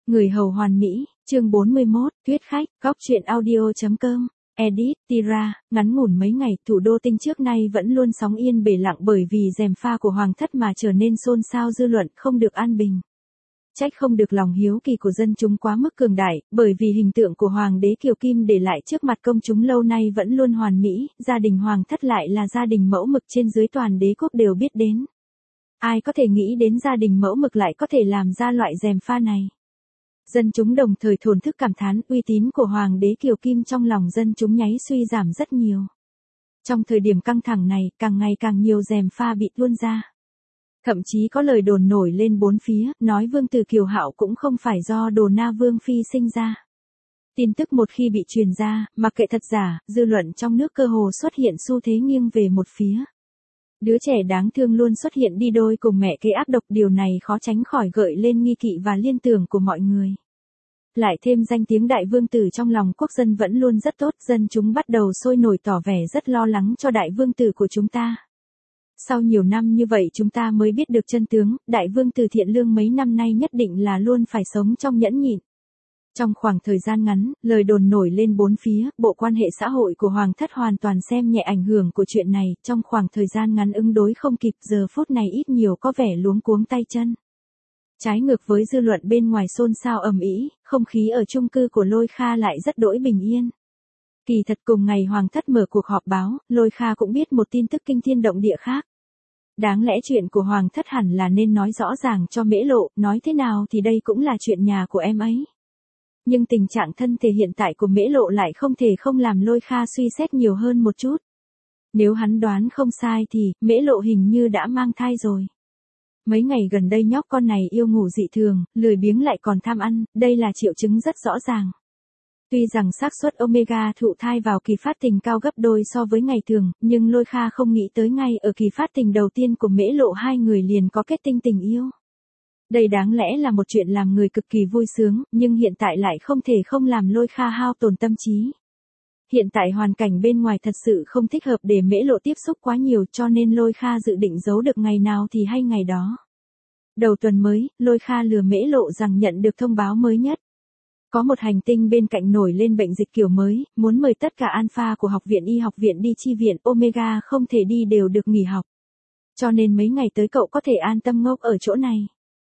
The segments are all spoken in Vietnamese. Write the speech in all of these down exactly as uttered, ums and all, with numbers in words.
Người hầu hoàn mỹ, chương bốn mươi mốt, thuyết khách, góc truyện audio.com, edit, tira, ngắn ngủn mấy ngày, thủ đô Tinh trước nay vẫn luôn sóng yên bể lặng bởi vì gièm pha của hoàng thất mà trở nên xôn xao dư luận, không được an bình. Trách không được lòng hiếu kỳ của dân chúng quá mức cường đại, bởi vì hình tượng của hoàng đế Kiều Kim để lại trước mặt công chúng lâu nay vẫn luôn hoàn mỹ, gia đình hoàng thất lại là gia đình mẫu mực trên dưới toàn đế quốc đều biết đến. Ai có thể nghĩ đến gia đình mẫu mực lại có thể làm ra loại gièm pha này. Dân chúng đồng thời thổn thức cảm thán uy tín của hoàng đế Kiều Kim trong lòng dân chúng nháy suy giảm rất nhiều. Trong thời điểm căng thẳng này, càng ngày càng nhiều gièm pha bị tuôn ra. Thậm chí có lời đồn nổi lên bốn phía, nói vương tử Kiều Hạo cũng không phải do Đồ Na Vương Phi sinh ra. Tin tức một khi bị truyền ra, mặc kệ thật giả, dư luận trong nước cơ hồ xuất hiện xu thế nghiêng về một phía. Đứa trẻ đáng thương luôn xuất hiện đi đôi cùng mẹ kế ác độc, điều này khó tránh khỏi gợi lên nghi kỵ và liên tưởng của mọi người. Lại thêm danh tiếng đại vương tử trong lòng quốc dân vẫn luôn rất tốt, dân chúng bắt đầu sôi nổi tỏ vẻ rất lo lắng cho đại vương tử của chúng ta. Sau nhiều năm như vậy chúng ta mới biết được chân tướng, đại vương tử thiện lương mấy năm nay nhất định là luôn phải sống trong nhẫn nhịn. Trong khoảng thời gian ngắn, lời đồn nổi lên bốn phía, bộ quan hệ xã hội của hoàng thất hoàn toàn xem nhẹ ảnh hưởng của chuyện này, trong khoảng thời gian ngắn ứng đối không kịp, giờ phút này ít nhiều có vẻ luống cuống tay chân. Trái ngược với dư luận bên ngoài xôn xao ầm ĩ, không khí ở chung cư của Lôi Kha lại rất đỗi bình yên. Kỳ thật cùng ngày hoàng thất mở cuộc họp báo, Lôi Kha cũng biết một tin tức kinh thiên động địa khác. Đáng lẽ chuyện của hoàng thất hẳn là nên nói rõ ràng cho Mễ Lộ, nói thế nào thì đây cũng là chuyện nhà của em ấy. Nhưng tình trạng thân thể hiện tại của Mễ Lộ lại không thể không làm Lôi Kha suy xét nhiều hơn một chút. Nếu hắn đoán không sai thì, Mễ Lộ hình như đã mang thai rồi. Mấy ngày gần đây nhóc con này yêu ngủ dị thường, lười biếng lại còn tham ăn, đây là triệu chứng rất rõ ràng. Tuy rằng xác suất Omega thụ thai vào kỳ phát tình cao gấp đôi so với ngày thường, nhưng Lôi Kha không nghĩ tới ngay ở kỳ phát tình đầu tiên của Mễ Lộ hai người liền có kết tinh tình yêu. Đây đáng lẽ là một chuyện làm người cực kỳ vui sướng, nhưng hiện tại lại không thể không làm Lôi Kha hao tổn tâm trí. Hiện tại hoàn cảnh bên ngoài thật sự không thích hợp để Mễ Lộ tiếp xúc quá nhiều, cho nên Lôi Kha dự định giấu được ngày nào thì hay ngày đó. Đầu tuần mới, Lôi Kha lừa Mễ Lộ rằng nhận được thông báo mới nhất. Có một hành tinh bên cạnh nổi lên bệnh dịch kiểu mới, muốn mời tất cả alpha của học viện y học viện đi chi viện, Omega không thể đi đều được nghỉ học. Cho nên mấy ngày tới cậu có thể an tâm ngốc ở chỗ này.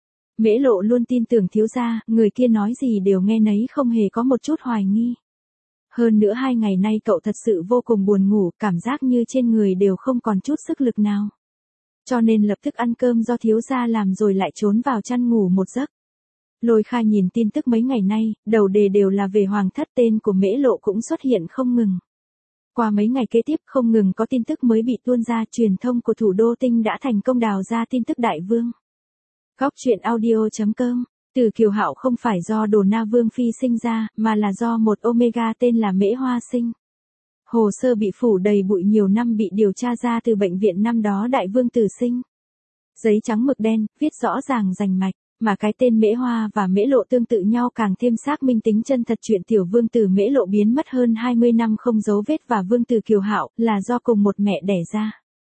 Mễ Lộ luôn tin tưởng thiếu gia, người kia nói gì đều nghe nấy, không hề có một chút hoài nghi. Hơn nữa hai ngày nay cậu thật sự vô cùng buồn ngủ, cảm giác như trên người đều không còn chút sức lực nào. Cho nên lập tức ăn cơm do thiếu gia làm rồi lại trốn vào chăn ngủ một giấc. Lôi Kha nhìn tin tức mấy ngày nay, đầu đề đều là về hoàng thất, tên của Mễ Lộ cũng xuất hiện không ngừng. Qua mấy ngày kế tiếp không ngừng có tin tức mới bị tuôn ra, truyền thông của thủ đô Tinh đã thành công đào ra tin tức đại vương. Góc truyện audio.com, từ Kiều Hạo không phải do Đồ Na Vương Phi sinh ra, mà là do một Omega tên là Mễ Hoa sinh. Hồ sơ bị phủ đầy bụi nhiều năm bị điều tra ra từ bệnh viện năm đó đại vương tử sinh. Giấy trắng mực đen, viết rõ ràng rành mạch. Mà cái tên Mễ Hoa và Mễ Lộ tương tự nhau càng thêm xác minh tính chân thật chuyện tiểu vương tử Mễ Lộ biến mất hơn hai mươi năm không dấu vết và vương tử Kiều Hạo là do cùng một mẹ đẻ ra.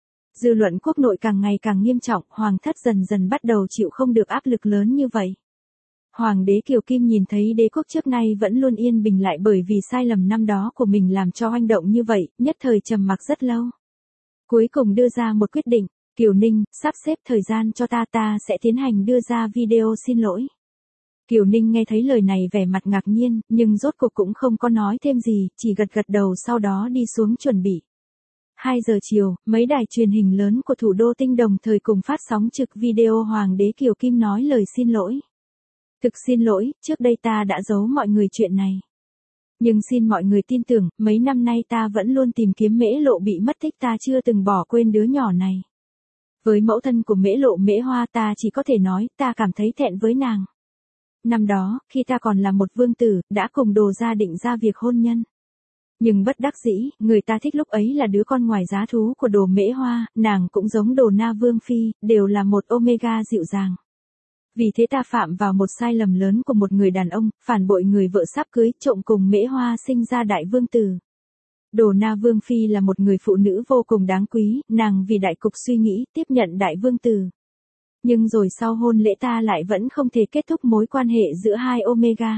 Dư luận quốc nội càng ngày càng nghiêm trọng, hoàng thất dần dần bắt đầu chịu không được áp lực lớn như vậy. Hoàng đế Kiều Kim nhìn thấy đế quốc trước nay vẫn luôn yên bình lại bởi vì sai lầm năm đó của mình làm cho oanh động như vậy, nhất thời trầm mặc rất lâu. Cuối cùng đưa ra một quyết định. Kiều Ninh, sắp xếp thời gian cho ta, ta sẽ tiến hành đưa ra video xin lỗi. Kiều Ninh nghe thấy lời này vẻ mặt ngạc nhiên, nhưng rốt cuộc cũng không có nói thêm gì, chỉ gật gật đầu sau đó đi xuống chuẩn bị. hai giờ chiều, mấy đài truyền hình lớn của thủ đô Tinh đồng thời cùng phát sóng trực video hoàng đế Kiều Kim nói lời xin lỗi. Thực xin lỗi, trước đây ta đã giấu mọi người chuyện này. Nhưng xin mọi người tin tưởng, mấy năm nay ta vẫn luôn tìm kiếm Mễ Lộ bị mất tích, ta chưa từng bỏ quên đứa nhỏ này. Với mẫu thân của Mễ Lộ Mễ Hoa ta chỉ có thể nói, ta cảm thấy thẹn với nàng. Năm đó, khi ta còn là một vương tử, đã cùng Đồ gia định ra việc hôn nhân. Nhưng bất đắc dĩ, người ta thích lúc ấy là đứa con ngoài giá thú của Đồ Mễ Hoa, nàng cũng giống Đồ Na Vương Phi, đều là một Omega dịu dàng. Vì thế ta phạm vào một sai lầm lớn của một người đàn ông, phản bội người vợ sắp cưới, trộm cùng Mễ Hoa sinh ra đại vương tử. Đồ Na Vương Phi là một người phụ nữ vô cùng đáng quý, nàng vì đại cục suy nghĩ, tiếp nhận đại vương tử. Nhưng rồi sau hôn lễ ta lại vẫn không thể kết thúc mối quan hệ giữa hai Omega.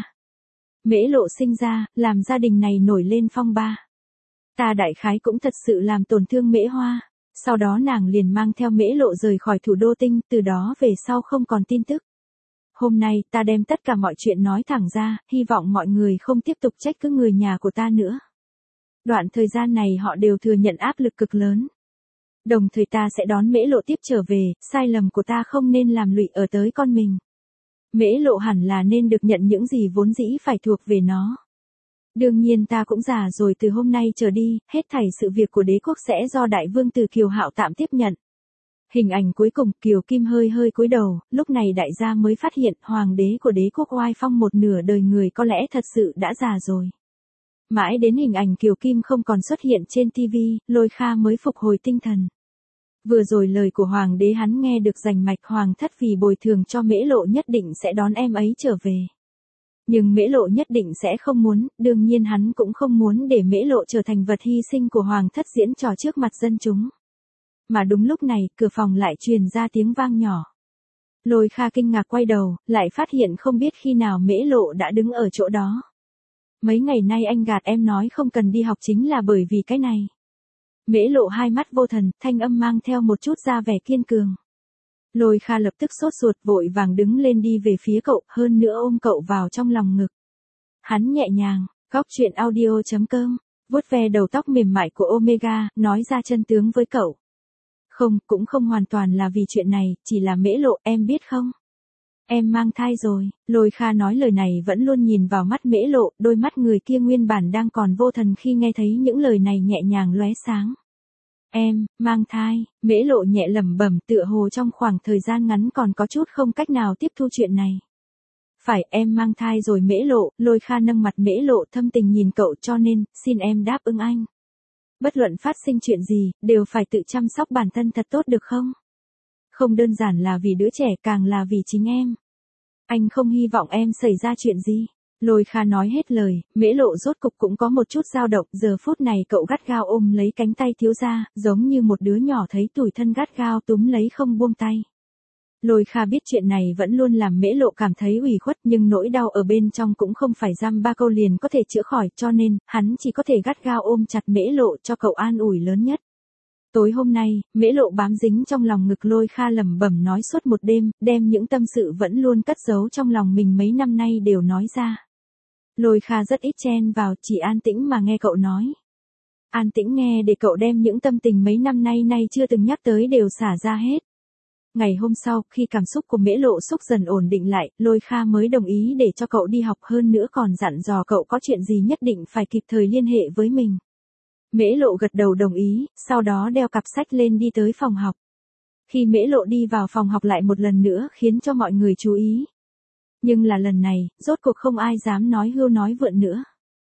Mễ Lộ sinh ra, làm gia đình này nổi lên phong ba. Ta đại khái cũng thật sự làm tổn thương Mễ Hoa. Sau đó nàng liền mang theo Mễ Lộ rời khỏi thủ đô tinh, từ đó về sau không còn tin tức. Hôm nay ta đem tất cả mọi chuyện nói thẳng ra, hy vọng mọi người không tiếp tục trách cứ người nhà của ta nữa. Đoạn thời gian này họ đều thừa nhận áp lực cực lớn. Đồng thời ta sẽ đón Mễ Lộ tiếp trở về, sai lầm của ta không nên làm lụy ở tới con mình. Mễ Lộ hẳn là nên được nhận những gì vốn dĩ phải thuộc về nó. Đương nhiên ta cũng già rồi, từ hôm nay trở đi, hết thảy sự việc của đế quốc sẽ do đại vương Từ Kiều Hạo tạm tiếp nhận. Hình ảnh cuối cùng, Kiều Kim hơi hơi cúi đầu, lúc này đại gia mới phát hiện hoàng đế của đế quốc oai phong một nửa đời người có lẽ thật sự đã già rồi. Mãi đến hình ảnh Kiều Kim không còn xuất hiện trên ti vi, Lôi Kha mới phục hồi tinh thần. Vừa rồi lời của hoàng đế hắn nghe được rành mạch, hoàng thất vì bồi thường cho Mễ Lộ nhất định sẽ đón em ấy trở về. Nhưng Mễ Lộ nhất định sẽ không muốn, đương nhiên hắn cũng không muốn để Mễ Lộ trở thành vật hy sinh của hoàng thất diễn trò trước mặt dân chúng. Mà đúng lúc này, cửa phòng lại truyền ra tiếng vang nhỏ. Lôi Kha kinh ngạc quay đầu, lại phát hiện không biết khi nào Mễ Lộ đã đứng ở chỗ đó. Mấy ngày nay anh gạt em nói không cần đi học chính là bởi vì cái này. Mễ Lộ hai mắt vô thần, thanh âm mang theo một chút ra vẻ kiên cường. Lôi Kha lập tức sốt ruột, vội vàng đứng lên đi về phía cậu, hơn nữa ôm cậu vào trong lòng ngực. Hắn nhẹ nhàng, góc truyện audio chấm com, vuốt ve đầu tóc mềm mại của Omega, nói ra chân tướng với cậu. Không, cũng không hoàn toàn là vì chuyện này, chỉ là Mễ Lộ, em biết không? Em mang thai rồi. Lôi Kha nói lời này vẫn luôn nhìn vào mắt Mễ Lộ, đôi mắt người kia nguyên bản đang còn vô thần khi nghe thấy những lời này nhẹ nhàng lóe sáng. Em, mang thai, Mễ Lộ nhẹ lẩm bẩm, tựa hồ trong khoảng thời gian ngắn còn có chút không cách nào tiếp thu chuyện này. Phải, em mang thai rồi Mễ Lộ. Lôi Kha nâng mặt Mễ Lộ thâm tình nhìn cậu, cho nên, xin em đáp ứng anh. Bất luận phát sinh chuyện gì, đều phải tự chăm sóc bản thân thật tốt được không? Không đơn giản là vì đứa trẻ, càng là vì chính em. Anh không hy vọng em xảy ra chuyện gì. Lôi Kha nói hết lời, Mễ Lộ rốt cục cũng có một chút dao động, giờ phút này cậu gắt gao ôm lấy cánh tay thiếu gia, giống như một đứa nhỏ thấy tủi thân gắt gao túm lấy không buông tay. Lôi Kha biết chuyện này vẫn luôn làm Mễ Lộ cảm thấy ủy khuất, nhưng nỗi đau ở bên trong cũng không phải dăm ba câu liền có thể chữa khỏi, cho nên, hắn chỉ có thể gắt gao ôm chặt Mễ Lộ cho cậu an ủi lớn nhất. Tối hôm nay, Mễ Lộ bám dính trong lòng ngực Lôi Kha lẩm bẩm nói suốt một đêm, đem những tâm sự vẫn luôn cất giấu trong lòng mình mấy năm nay đều nói ra. Lôi Kha rất ít chen vào, chỉ an tĩnh mà nghe cậu nói. An tĩnh nghe để cậu đem những tâm tình mấy năm nay nay chưa từng nhắc tới đều xả ra hết. Ngày hôm sau, khi cảm xúc của Mễ Lộ xúc dần ổn định lại, Lôi Kha mới đồng ý để cho cậu đi học, hơn nữa còn dặn dò cậu có chuyện gì nhất định phải kịp thời liên hệ với mình. Mễ Lộ gật đầu đồng ý, sau đó đeo cặp sách lên đi tới phòng học. Khi Mễ Lộ đi vào phòng học lại một lần nữa khiến cho mọi người chú ý. Nhưng là lần này, rốt cuộc không ai dám nói hưu nói vượn nữa.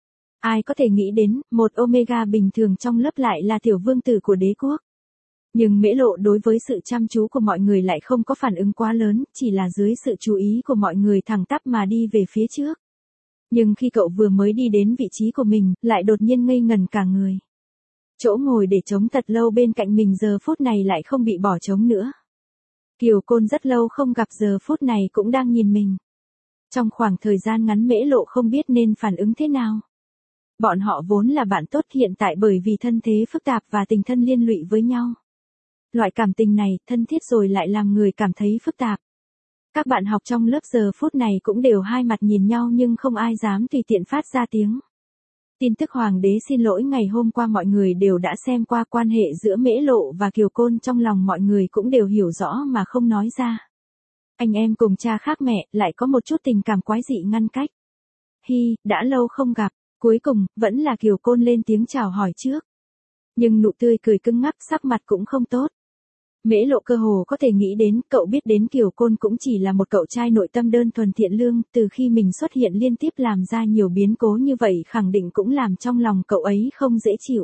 Ai có thể nghĩ đến, một Omega bình thường trong lớp lại là tiểu vương tử của đế quốc. Nhưng Mễ Lộ đối với sự chăm chú của mọi người lại không có phản ứng quá lớn, chỉ là dưới sự chú ý của mọi người thẳng tắp mà đi về phía trước. Nhưng khi cậu vừa mới đi đến vị trí của mình, lại đột nhiên ngây ngẩn cả người. Chỗ ngồi để trống thật lâu bên cạnh mình giờ phút này lại không bị bỏ trống nữa. Kiều Côn rất lâu không gặp giờ phút này cũng đang nhìn mình. Trong khoảng thời gian ngắn Mễ Lộ không biết nên phản ứng thế nào. Bọn họ vốn là bạn tốt, hiện tại bởi vì thân thế phức tạp và tình thân liên lụy với nhau. Loại cảm tình này, thân thiết rồi lại làm người cảm thấy phức tạp. Các bạn học trong lớp giờ phút này cũng đều hai mặt nhìn nhau nhưng không ai dám tùy tiện phát ra tiếng. Tin tức hoàng đế xin lỗi ngày hôm qua mọi người đều đã xem qua, quan hệ giữa Mễ Lộ và Kiều Côn trong lòng mọi người cũng đều hiểu rõ mà không nói ra. Anh em cùng cha khác mẹ, lại có một chút tình cảm quái dị ngăn cách. Hi, đã lâu không gặp, cuối cùng, vẫn là Kiều Côn lên tiếng chào hỏi trước. Nhưng nụ tươi cười cứng ngắc, sắc mặt cũng không tốt. Mễ Lộ cơ hồ có thể nghĩ đến, cậu biết đến Kiều Côn cũng chỉ là một cậu trai nội tâm đơn thuần thiện lương, từ khi mình xuất hiện liên tiếp làm ra nhiều biến cố như vậy khẳng định cũng làm trong lòng cậu ấy không dễ chịu.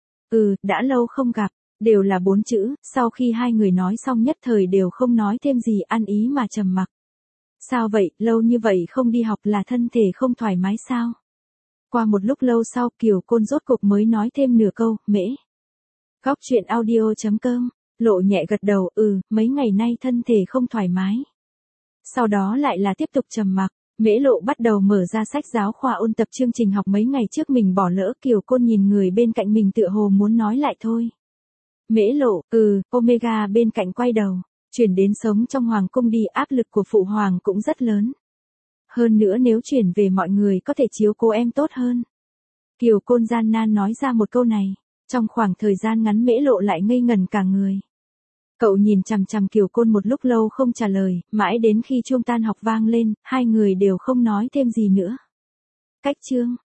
Ừ, đã lâu không gặp, đều là bốn chữ, sau khi hai người nói xong nhất thời đều không nói thêm gì, ăn ý mà trầm mặc. Sao vậy, lâu như vậy không đi học là thân thể không thoải mái sao? Qua một lúc lâu sau Kiều Côn rốt cục mới nói thêm nửa câu, Mễ. Góc truyện audio chấm com Lộ nhẹ gật đầu, ừ, mấy ngày nay thân thể không thoải mái. Sau đó lại là tiếp tục trầm mặc. Mễ Lộ bắt đầu mở ra sách giáo khoa ôn tập chương trình học mấy ngày trước mình bỏ lỡ. Kiều Côn nhìn người bên cạnh mình tựa hồ muốn nói lại thôi. Mễ Lộ, ừ, Omega bên cạnh quay đầu. Chuyển đến sống trong hoàng cung đi, áp lực của phụ hoàng cũng rất lớn. Hơn nữa nếu chuyển về mọi người có thể chiếu cố em tốt hơn. Kiều Côn gian nan nói ra một câu này. Trong khoảng thời gian ngắn Mễ Lộ lại ngây ngần cả người. Cậu nhìn chằm chằm Kiều Côn một lúc lâu không trả lời, mãi đến khi chuông tan học vang lên, hai người đều không nói thêm gì nữa. Cách chương